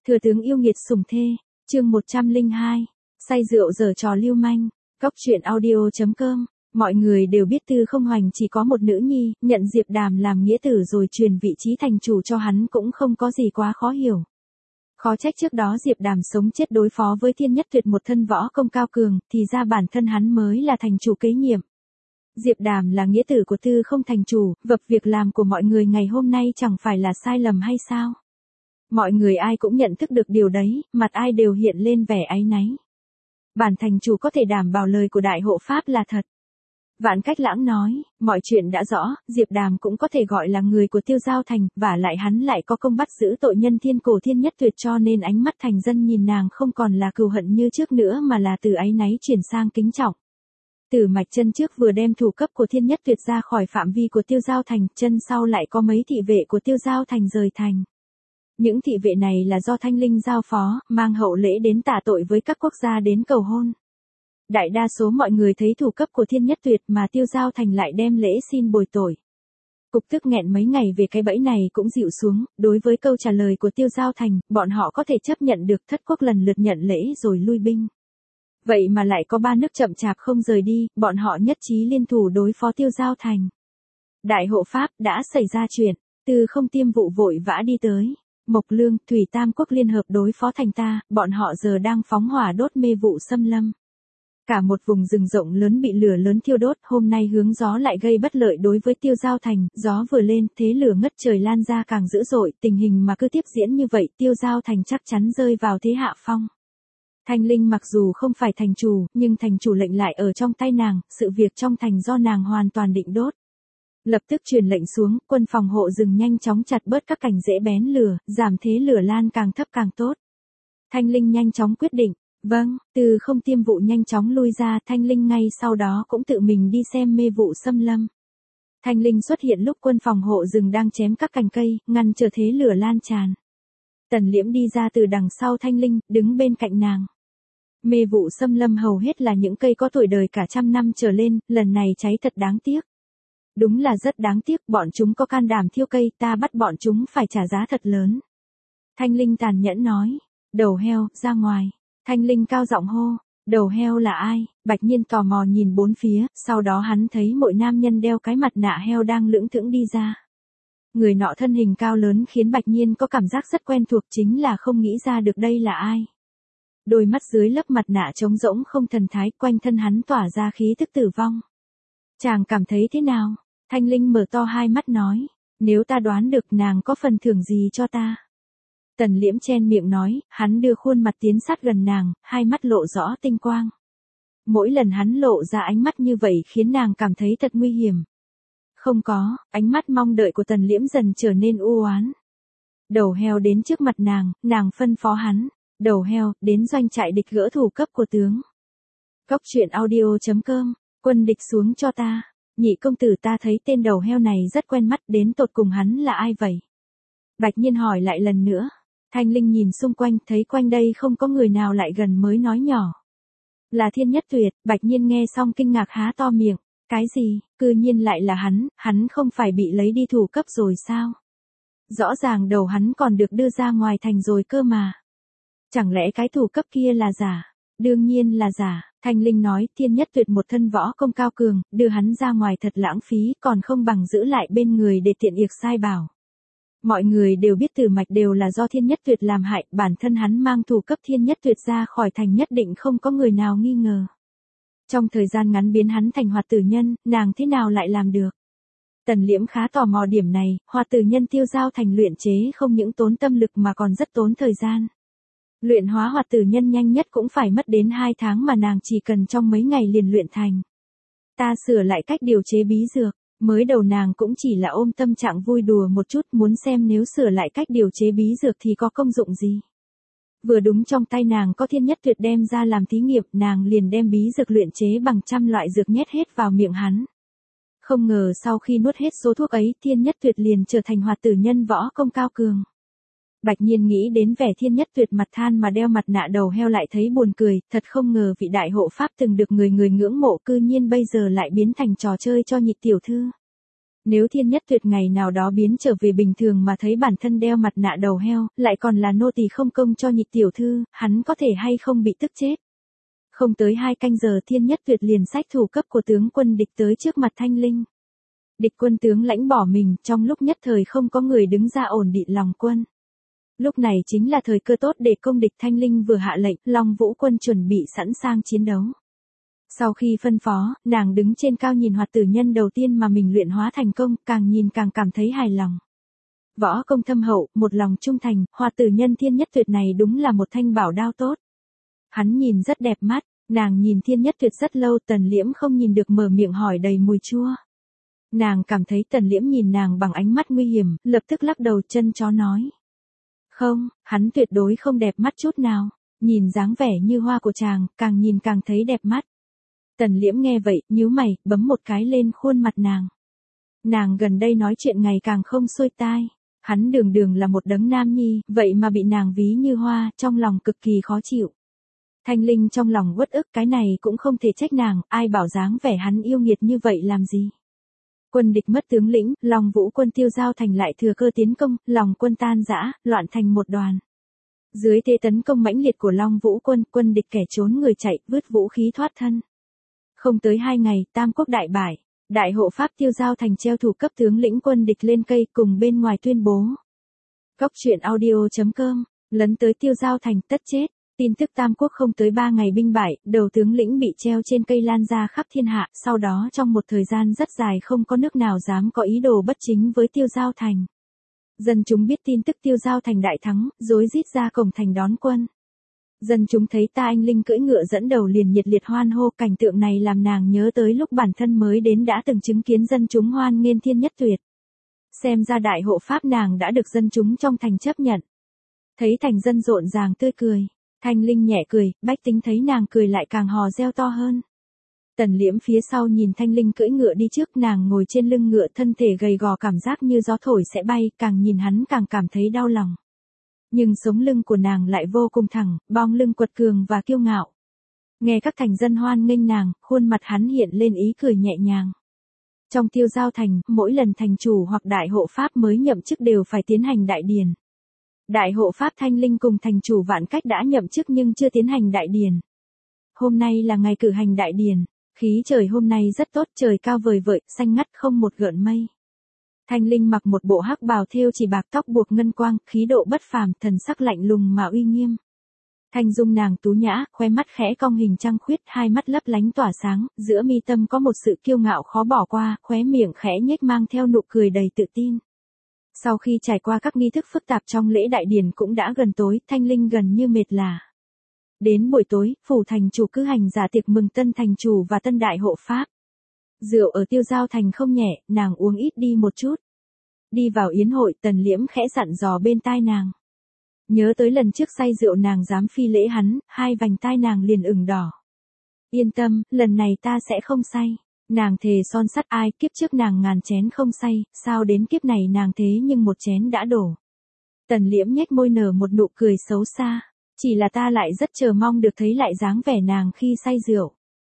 Thừa tướng yêu nghiệt sủng thê, chương 102, say rượu giở trò lưu manh, Cóc truyện audio.com. Mọi người đều biết Tư Không Hoành chỉ có một nữ nhi, nhận Diệp Đàm làm nghĩa tử rồi truyền vị trí thành chủ cho hắn cũng không có gì quá khó hiểu. Khó trách trước đó Diệp Đàm sống chết đối phó với Thiên Nhất Tuyệt một thân võ công cao cường, thì ra bản thân hắn mới là thành chủ kế nhiệm. Diệp Đàm là nghĩa tử của Tư Không thành chủ, vập việc làm của mọi người ngày hôm nay chẳng phải là sai lầm hay sao? Mọi người ai cũng nhận thức được điều đấy, mặt ai đều hiện lên vẻ áy náy. Bản thành chủ có thể đảm bảo lời của đại hộ pháp là thật. Vạn Cách Lãng nói, mọi chuyện đã rõ, Diệp Đàm cũng có thể gọi là người của Tiêu Giao Thành, và lại hắn lại có công bắt giữ tội nhân thiên cổ Thiên Nhất Tuyệt, cho nên ánh mắt thành dân nhìn nàng không còn là cừu hận như trước nữa mà là từ áy náy chuyển sang kính trọng. Tử Mạch chân trước vừa đem thủ cấp của Thiên Nhất Tuyệt ra khỏi phạm vi của Tiêu Giao Thành, chân sau lại có mấy thị vệ của Tiêu Giao Thành rời thành. Những thị vệ này là do Thanh Linh giao phó, mang hậu lễ đến tạ tội với các quốc gia đến cầu hôn. Đại đa số mọi người thấy thủ cấp của Thiên Nhất Tuyệt mà Tiêu Giao Thành lại đem lễ xin bồi tội. Cục tức nghẹn mấy ngày về cái bẫy này cũng dịu xuống, đối với câu trả lời của Tiêu Giao Thành, bọn họ có thể chấp nhận được. Thất quốc lần lượt nhận lễ rồi lui binh. Vậy mà lại có ba nước chậm chạp không rời đi, bọn họ nhất trí liên thủ đối phó Tiêu Giao Thành. Đại hộ pháp, đã xảy ra chuyện, Tư Không Tiêm vụ vội vã đi tới. Mộc Lương, Thủy Tam quốc liên hợp đối phó thành ta, bọn họ giờ đang phóng hỏa đốt mê vụ xâm lâm. Cả một vùng rừng rộng lớn bị lửa lớn thiêu đốt, hôm nay hướng gió lại gây bất lợi đối với Tiêu Giao Thành, gió vừa lên, thế lửa ngất trời lan ra càng dữ dội, tình hình mà cứ tiếp diễn như vậy, Tiêu Giao Thành chắc chắn rơi vào thế hạ phong. Thanh Linh mặc dù không phải thành chủ, nhưng thành chủ lệnh lại ở trong tay nàng, sự việc trong thành do nàng hoàn toàn định đốt. Lập tức truyền lệnh xuống, quân phòng hộ rừng nhanh chóng chặt bớt các cành rễ bén lửa, giảm thế lửa lan càng thấp càng tốt. Thanh Linh nhanh chóng quyết định, vâng, Từ Không Tiêm vụ nhanh chóng lui ra, Thanh Linh ngay sau đó cũng tự mình đi xem mê vụ xâm lâm. Thanh Linh xuất hiện lúc quân phòng hộ rừng đang chém các cành cây, ngăn trở thế lửa lan tràn. Tần Liễm đi ra từ đằng sau Thanh Linh, đứng bên cạnh nàng. Mê vụ xâm lâm hầu hết là những cây có tuổi đời cả trăm năm trở lên, lần này cháy thật đáng tiếc. Đúng là rất đáng tiếc, bọn chúng có can đảm thiêu cây, ta bắt bọn chúng phải trả giá thật lớn. Thanh Linh tàn nhẫn nói, đầu heo, ra ngoài. Thanh Linh cao giọng hô, đầu heo là ai? Bạch Nhiên tò mò nhìn bốn phía, sau đó hắn thấy mỗi nam nhân đeo cái mặt nạ heo đang lững thững đi ra. Người nọ thân hình cao lớn khiến Bạch Nhiên có cảm giác rất quen thuộc, chính là không nghĩ ra được đây là ai. Đôi mắt dưới lớp mặt nạ trống rỗng không thần thái, quanh thân hắn tỏa ra khí tức tử vong. Chàng cảm thấy thế nào? Thanh Linh mở to hai mắt nói, nếu ta đoán được nàng có phần thưởng gì cho ta. Tần Liễm chen miệng nói, hắn đưa khuôn mặt tiến sát gần nàng, hai mắt lộ rõ tinh quang. Mỗi lần hắn lộ ra ánh mắt như vậy khiến nàng cảm thấy thật nguy hiểm. Không có, ánh mắt mong đợi của Tần Liễm dần trở nên u oán. Đầu heo đến trước mặt nàng phân phó hắn, đầu heo, đến doanh trại địch gỡ thủ cấp của tướng. Cóc truyện audio.com, quân địch xuống cho ta. Nhị công tử, ta thấy tên đầu heo này rất quen mắt, đến tột cùng hắn là ai vậy? Bạch Nhiên hỏi lại lần nữa. Thanh Linh nhìn xung quanh, thấy quanh đây không có người nào lại gần mới nói nhỏ. Là Thiên Nhất Tuyệt. Bạch Nhiên nghe xong kinh ngạc há to miệng. Cái gì, cư nhiên lại là hắn không phải bị lấy đi thủ cấp rồi sao? Rõ ràng đầu hắn còn được đưa ra ngoài thành rồi cơ mà. Chẳng lẽ cái thủ cấp kia là giả? Đương nhiên là giả. Thanh Linh nói, Thiên Nhất Tuyệt một thân võ công cao cường, đưa hắn ra ngoài thật lãng phí, còn không bằng giữ lại bên người để tiện yệc sai bảo. Mọi người đều biết Tử Mạch đều là do Thiên Nhất Tuyệt làm hại, bản thân hắn mang thủ cấp Thiên Nhất Tuyệt ra khỏi thành nhất định không có người nào nghi ngờ. Trong thời gian ngắn biến hắn thành hoạt tử nhân, nàng thế nào lại làm được? Tần Liễm khá tò mò điểm này, hoạt tử nhân Tiêu Giao Thành luyện chế không những tốn tâm lực mà còn rất tốn thời gian. Luyện hóa hoạt tử nhân nhanh nhất cũng phải mất đến 2 tháng mà nàng chỉ cần trong mấy ngày liền luyện thành. Ta sửa lại cách điều chế bí dược, mới đầu nàng cũng chỉ là ôm tâm trạng vui đùa một chút, muốn xem nếu sửa lại cách điều chế bí dược thì có công dụng gì. Vừa đúng trong tay nàng có Thiên Nhất Tuyệt đem ra làm thí nghiệm, nàng liền đem bí dược luyện chế bằng trăm loại dược nhét hết vào miệng hắn. Không ngờ sau khi nuốt hết số thuốc ấy, Thiên Nhất Tuyệt liền trở thành hoạt tử nhân võ công cao cường. Bạch Nhiên nghĩ đến vẻ Thiên Nhất Tuyệt mặt than mà đeo mặt nạ đầu heo lại thấy buồn cười, thật không ngờ vị đại hộ pháp từng được người ngưỡng mộ cư nhiên bây giờ lại biến thành trò chơi cho nhị tiểu thư. Nếu Thiên Nhất Tuyệt ngày nào đó biến trở về bình thường mà thấy bản thân đeo mặt nạ đầu heo, lại còn là nô tỳ không công cho Nhị tiểu thư, hắn có thể hay không bị tức chết. Không tới 2 canh giờ Thiên Nhất Tuyệt liền xách thủ cấp của tướng quân địch tới trước mặt Thanh Linh. Địch quân tướng lãnh bỏ mình, trong lúc nhất thời không có người đứng ra ổn định lòng quân. Lúc này chính là thời cơ tốt để công địch. Thanh Linh vừa hạ lệnh, Long Vũ quân chuẩn bị sẵn sàng chiến đấu. Sau khi phân phó, nàng đứng trên cao nhìn hoạt tử nhân đầu tiên mà mình luyện hóa thành công, càng nhìn càng cảm thấy hài lòng. Võ công thâm hậu, một lòng trung thành, hoạt tử nhân Thiên Nhất Tuyệt này đúng là một thanh bảo đao tốt. Hắn nhìn rất đẹp mắt, nàng nhìn Thiên Nhất Tuyệt rất lâu. Tần Liễm không nhìn được mở miệng hỏi đầy mùi chua. Nàng cảm thấy Tần Liễm nhìn nàng bằng ánh mắt nguy hiểm, lập tức lắc đầu chân chó nói. Không, hắn tuyệt đối không đẹp mắt chút nào, nhìn dáng vẻ như hoa của chàng, càng nhìn càng thấy đẹp mắt. Tần Liễm nghe vậy, nhíu mày, bấm một cái lên khuôn mặt nàng. Nàng gần đây nói chuyện ngày càng không xuôi tai. Hắn đường đường là một đấng nam nhi, vậy mà bị nàng ví như hoa, trong lòng cực kỳ khó chịu. Thanh Linh trong lòng uất ức, cái này cũng không thể trách nàng, ai bảo dáng vẻ hắn yêu nghiệt như vậy làm gì. Quân địch mất tướng lĩnh, Long Vũ quân Tiêu Giao Thành lại thừa cơ tiến công, lòng quân tan rã, loạn thành một đoàn. Dưới thế tấn công mãnh liệt của Long Vũ quân, quân địch kẻ trốn người chạy, vứt vũ khí thoát thân. Không tới 2 ngày, Tam Quốc đại bại, đại hộ pháp Tiêu Giao Thành treo thủ cấp tướng lĩnh quân địch lên cây cùng bên ngoài tuyên bố. Góc truyện audio.com, lấn tới Tiêu Giao Thành tất chết. Tin tức Tam Quốc không tới 3 ngày binh bại, đầu tướng lĩnh bị treo trên cây lan ra khắp thiên hạ, sau đó trong một thời gian rất dài không có nước nào dám có ý đồ bất chính với Tiêu Giao Thành. Dân chúng biết tin tức Tiêu Giao Thành đại thắng, rối rít ra cổng thành đón quân. Dân chúng thấy Ta Anh Linh cưỡi ngựa dẫn đầu liền nhiệt liệt hoan hô, cảnh tượng này làm nàng nhớ tới lúc bản thân mới đến đã từng chứng kiến dân chúng hoan nghênh Thiên Nhất Tuyệt. Xem ra đại hộ pháp nàng đã được dân chúng trong thành chấp nhận. Thấy thành dân rộn ràng tươi cười. Thanh Linh nhẹ cười, bách tính thấy nàng cười lại càng hò reo to hơn. Tần Liễm phía sau nhìn Thanh Linh cưỡi ngựa đi trước, nàng ngồi trên lưng ngựa, thân thể gầy gò cảm giác như gió thổi sẽ bay, càng nhìn hắn càng cảm thấy đau lòng. Nhưng sống lưng của nàng lại vô cùng thẳng, bong lưng quật cường và kiêu ngạo. Nghe các thành dân hoan nghênh nàng, khuôn mặt hắn hiện lên ý cười nhẹ nhàng. Trong Tiêu Giao Thành, mỗi lần thành chủ hoặc đại hộ pháp mới nhậm chức đều phải tiến hành đại điển. Đại hộ pháp Thanh Linh cùng thành chủ Vạn Cách đã nhậm chức nhưng chưa tiến hành đại điển. Hôm nay là ngày cử hành đại điển, khí trời hôm nay rất tốt, trời cao vời vợi, xanh ngắt không một gợn mây. Thanh Linh mặc một bộ hắc bào thêu chỉ bạc, tóc buộc ngân quang, khí độ bất phàm, thần sắc lạnh lùng mà uy nghiêm. Thanh dung nàng tú nhã, khóe mắt khẽ cong hình trăng khuyết, hai mắt lấp lánh tỏa sáng, giữa mi tâm có một sự kiêu ngạo khó bỏ qua, khóe miệng khẽ nhếch mang theo nụ cười đầy tự tin. Sau khi trải qua các nghi thức phức tạp trong lễ đại điển cũng đã gần tối, Thanh Linh gần như mệt lả. Đến buổi tối, phủ thành chủ cử hành dạ tiệc mừng tân thành chủ và tân đại hộ pháp. Rượu ở Tiêu Giao Thành không nhẹ, nàng uống ít đi một chút. Đi vào yến hội, Tần Liễm khẽ dặn dò bên tai nàng. Nhớ tới lần trước say rượu nàng dám phi lễ hắn, hai vành tai nàng liền ửng đỏ. Yên tâm, lần này ta sẽ không say. Nàng thề son sắt, ai kiếp trước nàng ngàn chén không say, sao đến kiếp này nàng thế nhưng một chén đã đổ. Tần Liễm nhếch môi nở một nụ cười xấu xa. Chỉ là ta lại rất chờ mong được thấy lại dáng vẻ nàng khi say rượu.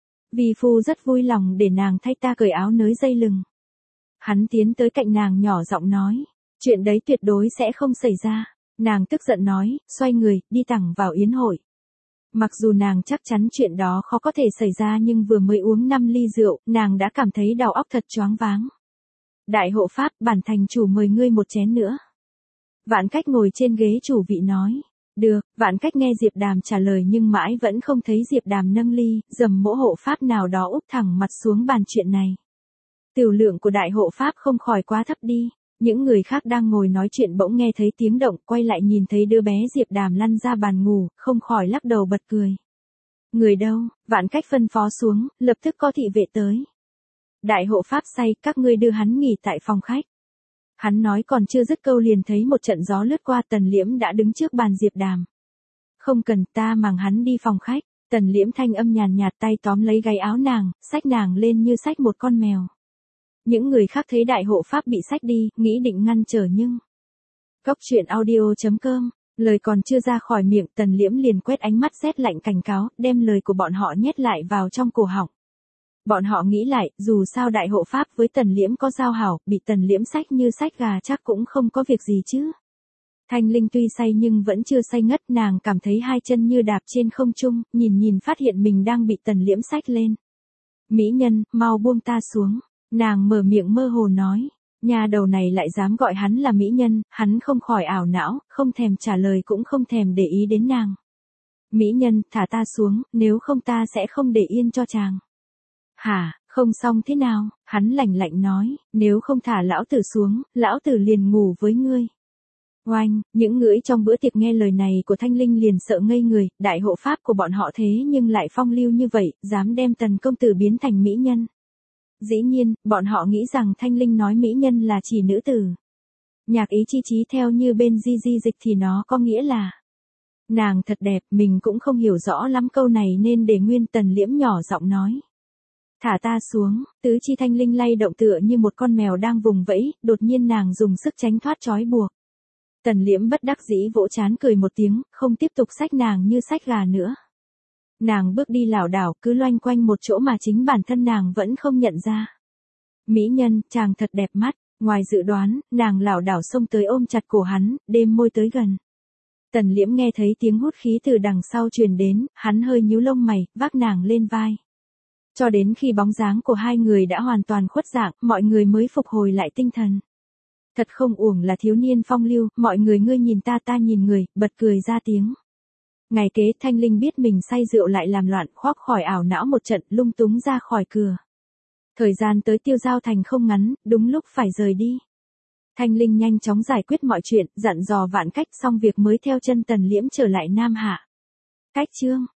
Vi phu rất vui lòng để nàng thay ta cởi áo nới dây lưng. Hắn tiến tới cạnh nàng nhỏ giọng nói. Chuyện đấy tuyệt đối sẽ không xảy ra. Nàng tức giận nói, xoay người, đi thẳng vào yến hội. Mặc dù nàng chắc chắn chuyện đó khó có thể xảy ra nhưng vừa mới uống 5 ly rượu, nàng đã cảm thấy đầu óc thật choáng váng. Đại hộ pháp, bản thành chủ mời ngươi một chén nữa. Vạn Cách ngồi trên ghế chủ vị nói. Được, Vạn Cách nghe Diệp Đàm trả lời nhưng mãi vẫn không thấy Diệp Đàm nâng ly, dầm mỗ hộ pháp nào đó úp thẳng mặt xuống bàn chuyện này. Tiểu lượng của đại hộ pháp không khỏi quá thấp đi. Những người khác đang ngồi nói chuyện bỗng nghe thấy tiếng động, quay lại nhìn thấy đứa bé Diệp Đàm lăn ra bàn ngủ, không khỏi lắc đầu bật cười. Người đâu? Vạn Cách phân phó xuống, lập tức có thị vệ tới. Đại hộ pháp say, các ngươi đưa hắn nghỉ tại phòng khách. Hắn nói còn chưa dứt câu liền thấy một trận gió lướt qua, Tần Liễm đã đứng trước bàn Diệp Đàm. Không cần, ta mang hắn đi phòng khách. Tần Liễm thanh âm nhàn nhạt, tay tóm lấy gáy áo nàng, xách nàng lên như xách một con mèo. Những người khác thấy đại hộ pháp bị xách đi, nghĩ định ngăn trở nhưng. Góc truyện audio.com, lời còn chưa ra khỏi miệng, Tần Liễm liền quét ánh mắt rét lạnh cảnh cáo, đem lời của bọn họ nhét lại vào trong cổ họng. Bọn họ nghĩ lại, dù sao đại hộ pháp với Tần Liễm có giao hảo, bị Tần Liễm xách như xách gà chắc cũng không có việc gì chứ. Thanh Linh tuy say nhưng vẫn chưa say ngất, nàng cảm thấy hai chân như đạp trên không trung, nhìn phát hiện mình đang bị Tần Liễm xách lên. Mỹ nhân, mau buông ta xuống. Nàng mở miệng mơ hồ nói. Nhà đầu này lại dám gọi hắn là mỹ nhân, hắn không khỏi ảo não, không thèm trả lời cũng không thèm để ý đến nàng. Mỹ nhân, thả ta xuống, nếu không ta sẽ không để yên cho chàng. Hả, không xong thế nào, hắn lạnh lạnh nói, nếu không thả lão tử xuống, lão tử liền ngủ với ngươi. Oanh, những ngưỡi trong bữa tiệc nghe lời này của Thanh Linh liền sợ ngây người, đại hộ pháp của bọn họ thế nhưng lại phong lưu như vậy, dám đem Tần công tử biến thành mỹ nhân. Dĩ nhiên, bọn họ nghĩ rằng Thanh Linh nói mỹ nhân là chỉ nữ tử. Nhạc ý chi chí theo như bên di dịch thì nó có nghĩa là nàng thật đẹp, mình cũng không hiểu rõ lắm câu này nên để nguyên Tần Liễm nhỏ giọng nói. Thả ta xuống, tứ chi Thanh Linh lay động tựa như một con mèo đang vùng vẫy, đột nhiên nàng dùng sức tránh thoát trói buộc. Tần Liễm bất đắc dĩ vỗ trán cười một tiếng, không tiếp tục xách nàng như xách gà nữa. Nàng bước đi lảo đảo cứ loanh quanh một chỗ mà chính bản thân nàng vẫn không nhận ra. Mỹ nhân, chàng thật đẹp mắt, ngoài dự đoán, nàng lảo đảo xông tới ôm chặt cổ hắn, đêm môi tới gần. Tần Liễm nghe thấy tiếng hút khí từ đằng sau truyền đến, hắn hơi nhíu lông mày, vác nàng lên vai. Cho đến khi bóng dáng của hai người đã hoàn toàn khuất dạng, mọi người mới phục hồi lại tinh thần. Thật không uổng là thiếu niên phong lưu, mọi người ngươi nhìn ta nhìn người, bật cười ra tiếng. Ngày kế Thanh Linh biết mình say rượu lại làm loạn, khoác khỏi ảo não một trận, lung túng ra khỏi cửa. Thời gian tới Tiêu Giao Thành không ngắn, đúng lúc phải rời đi. Thanh Linh nhanh chóng giải quyết mọi chuyện, dặn dò Vạn Cách xong việc mới theo chân Tần Liễm trở lại Nam Hạ. Cách chương